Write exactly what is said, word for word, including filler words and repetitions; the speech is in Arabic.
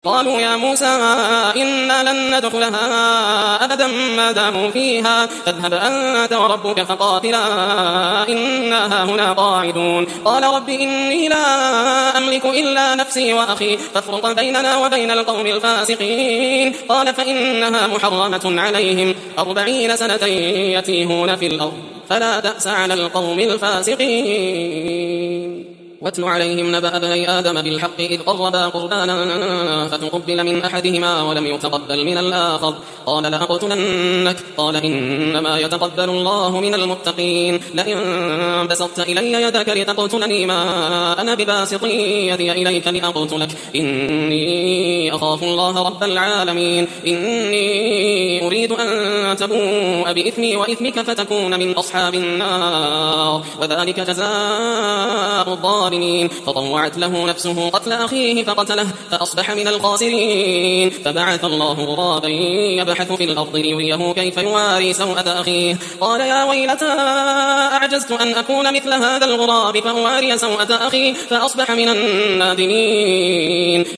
قالوا يا موسى إنا لن ندخلها أبدا ما داموا فيها فاذهب أنت وربك فقاتلا إنا هنا قاعدون قال رب إني لا أملك إلا نفسي وأخي فافرق بيننا وبين القوم الفاسقين قال فإنها محرمة عليهم أربعين سنة يتيهون في الأرض فلا تأس على القوم الفاسقين واتل عليهم نبأ ابني آدم بالحق إذ قربا قربانا فتقبل من أحدهما ولم يتقبل من الآخر قال لأقتلنك قال إنما يتقبل الله من المتقين لئن بسطت إلي يدك لتقتلني ما أنا بباسط يدي إليك لأقتلك إني أخاف الله رب العالمين إني أريد أن تبوء بإثمي وإثمك فتكون من أصحاب النار وذلك جزاء الظالمين فطوعت له نفسه قتل أخيه فقتله فأصبح من الخاسرين فبعث الله غرابا يبحث في الأرض ليريه كيف يواري سوءة أخيه قال يا ويلتى أعجزت أن أكون مثل هذا الغراب فأواري سوءة أخي فأصبح من النادمين